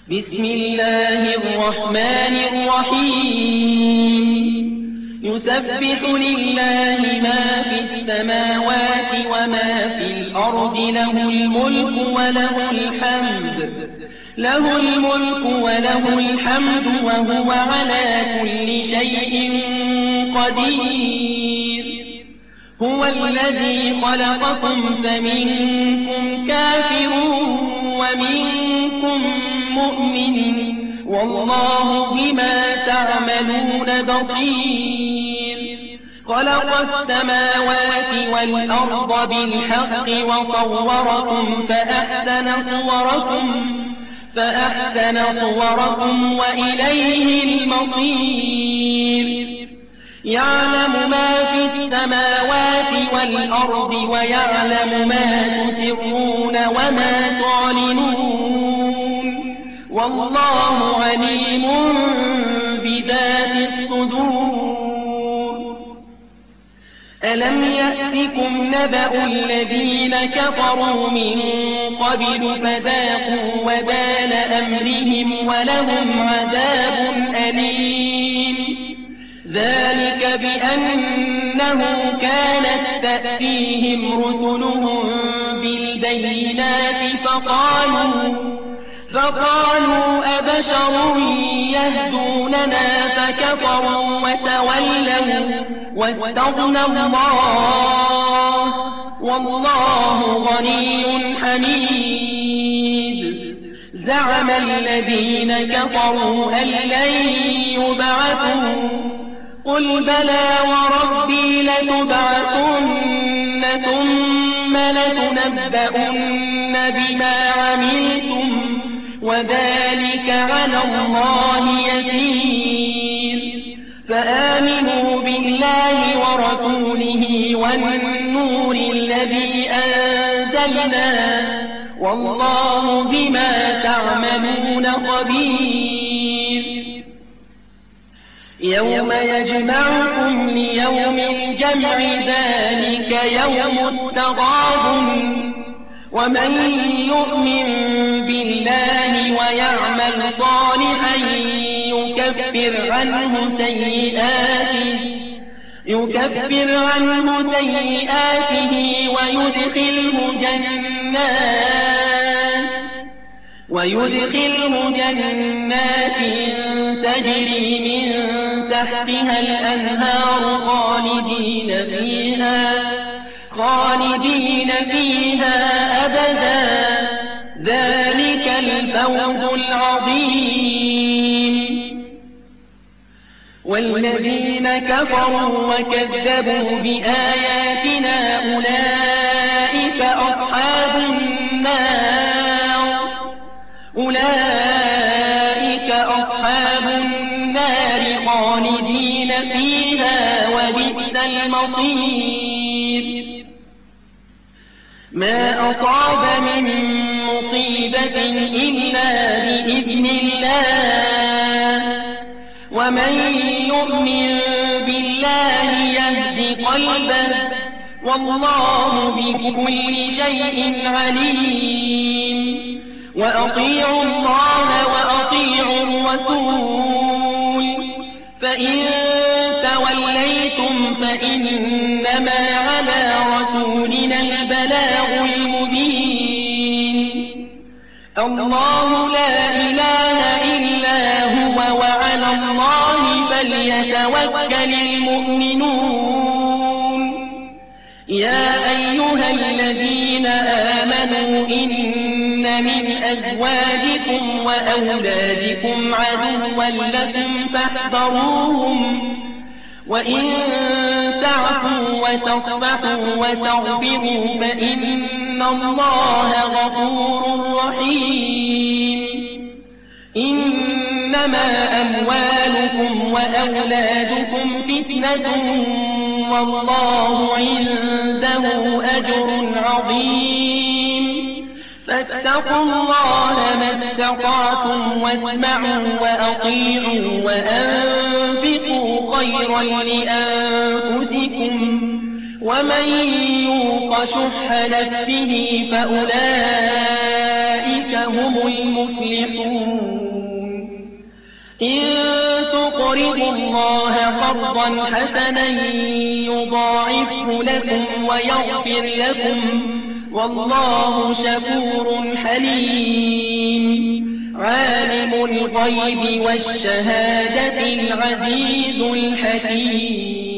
بسم الله الرحمن الرحيم يسبح لله ما في السماوات وما في الأرض له الملك وله الحمد وهو على كل شيء قدير هو الذي خلقكم فمنكم كافر ومنكم مؤمن والله بما تعملون بصير خلق السماوات والأرض بالحق وصوركم فأحسن صوركم وإليه المصير يعلم ما في السماوات والأرض ويعلم ما تسرون وما تعلنون والله عليم بذات الصدور ألم يأتكم نبأ الذين كفروا من قبل فذاقوا وبال أمرهم ولهم عذاب أليم ذلك بأنه كانت تأتيهم رسلهم بالبينات فقالوا أبشر يهدوننا فكفروا وتولوا واستغنى الله والله غني حميد زعم الذين كفروا أن لن يبعثوا قل بلى وربي لتبعثن ثم لتنبؤن بما عملتم وذلك على الله يسير فآمنوا بالله ورسوله والنور الذي أنزلنا والله بما تعملون خبير يوم يجمعكم ليوم الجمع ذلك يوم التغابن ومن يؤمن بالله ويعمل صالحا يكفر عنه سيئاته ويدخله جنات تجري من تحتها الأنهار خالدين فيها أبدا ذلك الفوز العظيم والذين كفروا وكذبوا بآياتنا أولئك أصحاب النار خالدين فيها وبئس المصير ما أصاب من مصيبة إلا بإذن الله ومن يؤمن بالله يهد قلبه والله بكل شيء عليم وأطيعوا الله وأطيعوا الرسول فإن توليتم فإنما على رسولنا البلاغ المبين الله لا إله إلا هو وعلى الله فليتوكل المؤمنون يا أيها الذين آمنوا إن من أزواجكم وأولادكم عدوا لكم فاحذروهم وإن تعفوا وتصفحوا وتغفروا فإن الله غفور رحيم إنما أموالكم وأولادكم فتنة والله عنده أجر عظيم فاتقوا الله ما استطعتم واسمعوا وأطيعوا وأنفقوا خيرا لأنفسكم ومن يوق شح نفسه فأولئك هم المفلحون إن تقرضوا الله قرضا حسنا يضاعفه لكم ويغفر لكم والله شكور حليم عالم الغيب والشهادة العزيز الحكيم